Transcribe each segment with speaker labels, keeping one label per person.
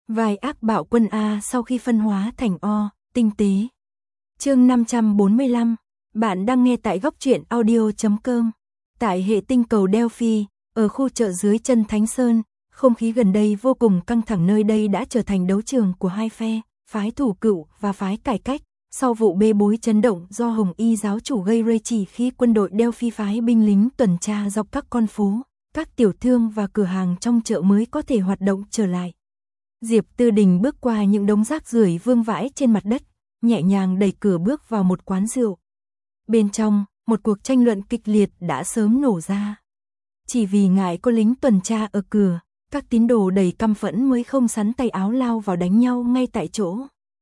Speaker 1: Vai ác bạo quân A sau khi phân hóa thành O, tinh tế. Chương 545, bạn đang nghe tại góc truyện audio.com. Tại hệ tinh cầu Delphi, ở khu chợ dưới chân Thánh Sơn, không khí gần đây vô cùng căng thẳng, nơi đây đã trở thành đấu trường của hai phe, phái thủ cựu và phái cải cách. Sau vụ bê bối chấn động do Hồng Y giáo chủ gây rây chỉ khi quân đội Delphi phái binh lính tuần tra dọc các con phố, các tiểu thương và cửa hàng trong chợ mới có thể hoạt động trở lại. Diệp Tư Đình bước qua những đống rác rưởi vương vãi trên mặt đất, nhẹ nhàng đẩy cửa bước vào một quán rượu. Bên trong, một cuộc tranh luận kịch liệt đã sớm nổ ra. Chỉ vì ngại có lính tuần tra ở cửa, các tín đồ đầy căm phẫn mới không sắn tay áo lao vào đánh nhau ngay tại chỗ.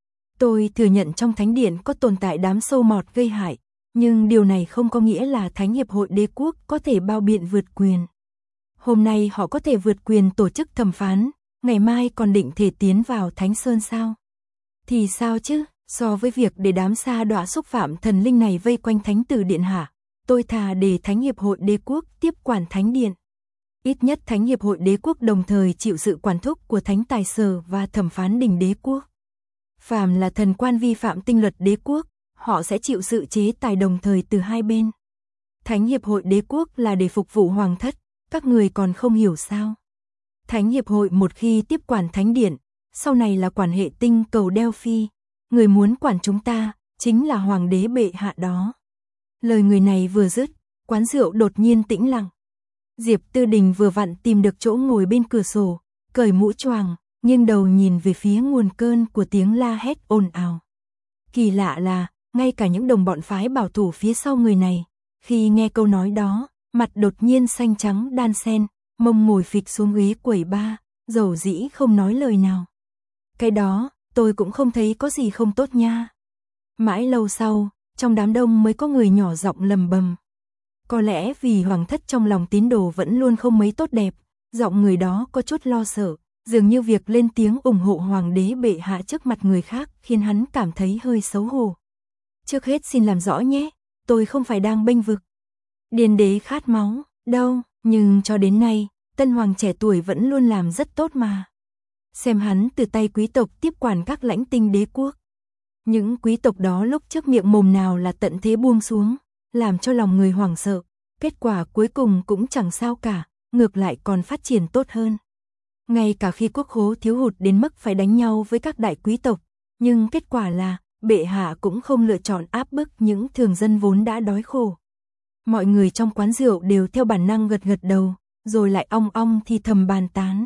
Speaker 1: Tôi thừa nhận trong thánh điện có tồn tại đám sâu mọt gây hại, nhưng điều này không có nghĩa là Thánh hiệp hội đế quốc có thể bao biện vượt quyền. Hôm nay họ có thể vượt quyền tổ chức thẩm phán, ngày mai còn định thể tiến vào Thánh Sơn sao? Thì sao chứ, so với việc để đám sa đọa xúc phạm thần linh này vây quanh thánh tử điện hạ, tôi thà để Thánh hiệp hội đế quốc tiếp quản thánh điện. Ít nhất Thánh hiệp hội đế quốc đồng thời chịu sự quản thúc của thánh tài sở và thẩm phán đình đế quốc. Phàm là thần quan vi phạm tinh luật đế quốc, họ sẽ chịu sự chế tài đồng thời từ hai bên. Thánh hiệp hội đế quốc là để phục vụ hoàng thất, các người còn không hiểu sao? Thánh hiệp hội một khi tiếp quản thánh điện, sau này là quản hệ tinh cầu Delphi, người muốn quản chúng ta chính là hoàng đế bệ hạ đó. Lời người này vừa dứt, quán rượu đột nhiên tĩnh lặng. Diệp Tư Đình vừa vặn tìm được chỗ ngồi bên cửa sổ, cởi mũ choàng, nghiêng đầu nhìn về phía nguồn cơn của tiếng la hét ồn ào. Kỳ lạ là, ngay cả những đồng bọn phái bảo thủ phía sau người này, khi nghe câu nói đó, mặt đột nhiên xanh trắng đan xen, mông ngồi phịch xuống ghế quẩy ba, dầu dĩ không nói lời nào. Cái đó, tôi cũng không thấy có gì không tốt nha. Mãi lâu sau, trong đám đông mới có người nhỏ giọng lầm bầm. Có lẽ vì hoàng thất trong lòng tín đồ vẫn luôn không mấy tốt đẹp, giọng người đó có chút lo sợ, dường như việc lên tiếng ủng hộ hoàng đế bệ hạ trước mặt người khác khiến hắn cảm thấy hơi xấu hổ. Trước hết xin làm rõ nhé, tôi không phải đang bênh vực điền đế khát máu, đâu, nhưng cho đến nay, tân hoàng trẻ tuổi vẫn luôn làm rất tốt mà. Xem hắn từ tay quý tộc tiếp quản các lãnh tinh đế quốc. Những quý tộc đó lúc trước miệng mồm nào là tận thế buông xuống, làm cho lòng người hoảng sợ, kết quả cuối cùng cũng chẳng sao cả, ngược lại còn phát triển tốt hơn. Ngay cả khi quốc khố thiếu hụt đến mức phải đánh nhau với các đại quý tộc, nhưng kết quả là, bệ hạ cũng không lựa chọn áp bức những thường dân vốn đã đói khổ. Mọi người trong quán rượu đều theo bản năng gật gật đầu, rồi lại ong ong thì thầm bàn tán.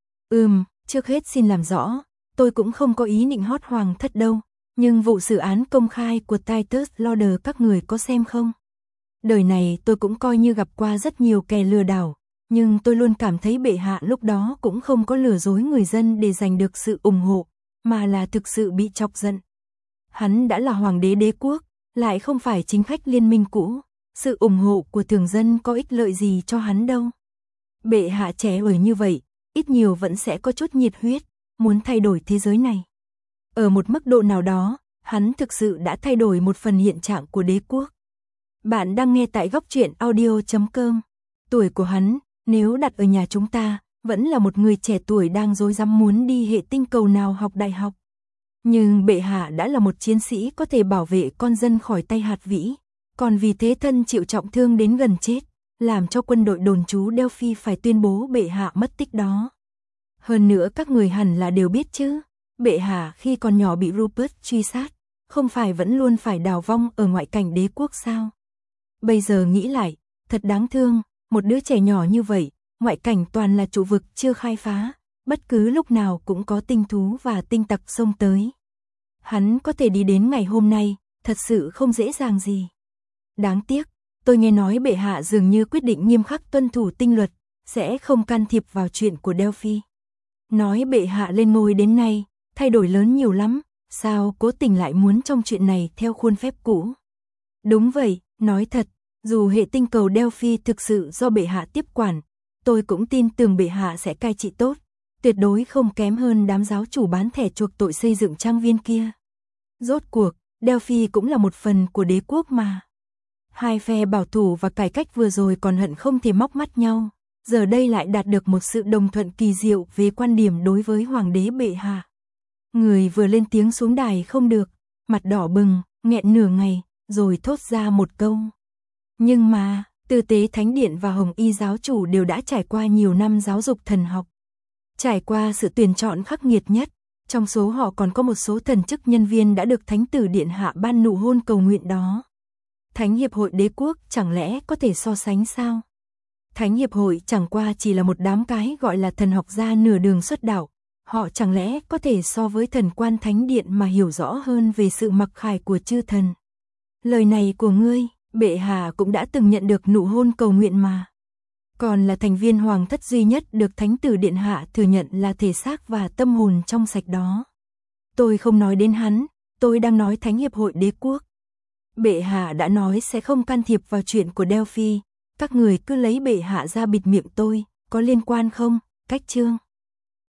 Speaker 1: Trước hết xin làm rõ, tôi cũng không có ý định hót hoàng thất đâu, nhưng vụ xử án công khai của Titus Lauder các người có xem không? Đời này tôi cũng coi như gặp qua rất nhiều kẻ lừa đảo, nhưng tôi luôn cảm thấy bệ hạ lúc đó cũng không có lừa dối người dân để giành được sự ủng hộ, mà là thực sự bị chọc giận. Hắn đã là hoàng đế đế quốc, lại không phải chính khách liên minh cũ, sự ủng hộ của thường dân có ích lợi gì cho hắn đâu. Bệ hạ trẻ tuổi như vậy, ít nhiều vẫn sẽ có chút nhiệt huyết, muốn thay đổi thế giới này. Ở một mức độ nào đó, hắn thực sự đã thay đổi một phần hiện trạng của đế quốc. Bạn đang nghe tại góc truyện audio.com. Tuổi của hắn, nếu đặt ở nhà chúng ta, vẫn là một người trẻ tuổi đang rối rắm muốn đi hệ tinh cầu nào học đại học. Nhưng bệ hạ đã là một chiến sĩ có thể bảo vệ con dân khỏi tay hạt vĩ, còn vì thế thân chịu trọng thương đến gần chết, làm cho quân đội đồn trú Delphi phải tuyên bố bệ hạ mất tích đó. Hơn nữa các người hẳn là đều biết chứ, bệ hạ khi còn nhỏ bị Rupert truy sát, không phải vẫn luôn phải đào vong ở ngoại cảnh đế quốc sao? Bây giờ nghĩ lại, thật đáng thương, một đứa trẻ nhỏ như vậy, ngoại cảnh toàn là trụ vực chưa khai phá, bất cứ lúc nào cũng có tinh thú và tinh tặc xông tới. Hắn có thể đi đến ngày hôm nay, thật sự không dễ dàng gì. Đáng tiếc, tôi nghe nói bệ hạ dường như quyết định nghiêm khắc tuân thủ tinh luật, sẽ không can thiệp vào chuyện của Delphi. Nói bệ hạ lên ngôi đến nay, thay đổi lớn nhiều lắm, sao cố tình lại muốn trong chuyện này theo khuôn phép cũ. Đúng vậy, nói thật, dù hệ tinh cầu Delphi thực sự do bệ hạ tiếp quản, tôi cũng tin tưởng bệ hạ sẽ cai trị tốt, tuyệt đối không kém hơn đám giáo chủ bán thẻ chuộc tội xây dựng trang viên kia. Rốt cuộc, Delphi cũng là một phần của đế quốc mà. Hai phe bảo thủ và cải cách vừa rồi còn hận không thể móc mắt nhau, giờ đây lại đạt được một sự đồng thuận kỳ diệu về quan điểm đối với hoàng đế bệ hạ. Người vừa lên tiếng xuống đài không được, mặt đỏ bừng, nghẹn nửa ngày, rồi thốt ra một câu. Nhưng mà, Tư Tế Thánh Điện và Hồng Y giáo chủ đều đã trải qua nhiều năm giáo dục thần học. Trải qua sự tuyển chọn khắc nghiệt nhất, trong số họ còn có một số thần chức nhân viên đã được Thánh tử Điện hạ ban nụ hôn cầu nguyện đó. Thánh hiệp hội đế quốc chẳng lẽ có thể so sánh sao? Thánh hiệp hội chẳng qua chỉ là một đám cái gọi là thần học gia nửa đường xuất đạo, họ chẳng lẽ có thể so với thần quan Thánh Điện mà hiểu rõ hơn về sự mặc khải của chư thần. Lời này của ngươi, bệ hạ cũng đã từng nhận được nụ hôn cầu nguyện mà. Còn là thành viên hoàng thất duy nhất được Thánh tử Điện hạ thừa nhận là thể xác và tâm hồn trong sạch đó. Tôi không nói đến hắn, tôi đang nói Thánh hiệp hội đế quốc. Bệ hạ đã nói sẽ không can thiệp vào chuyện của Delphi, các người cứ lấy bệ hạ ra bịt miệng tôi, có liên quan không, Cách Chương?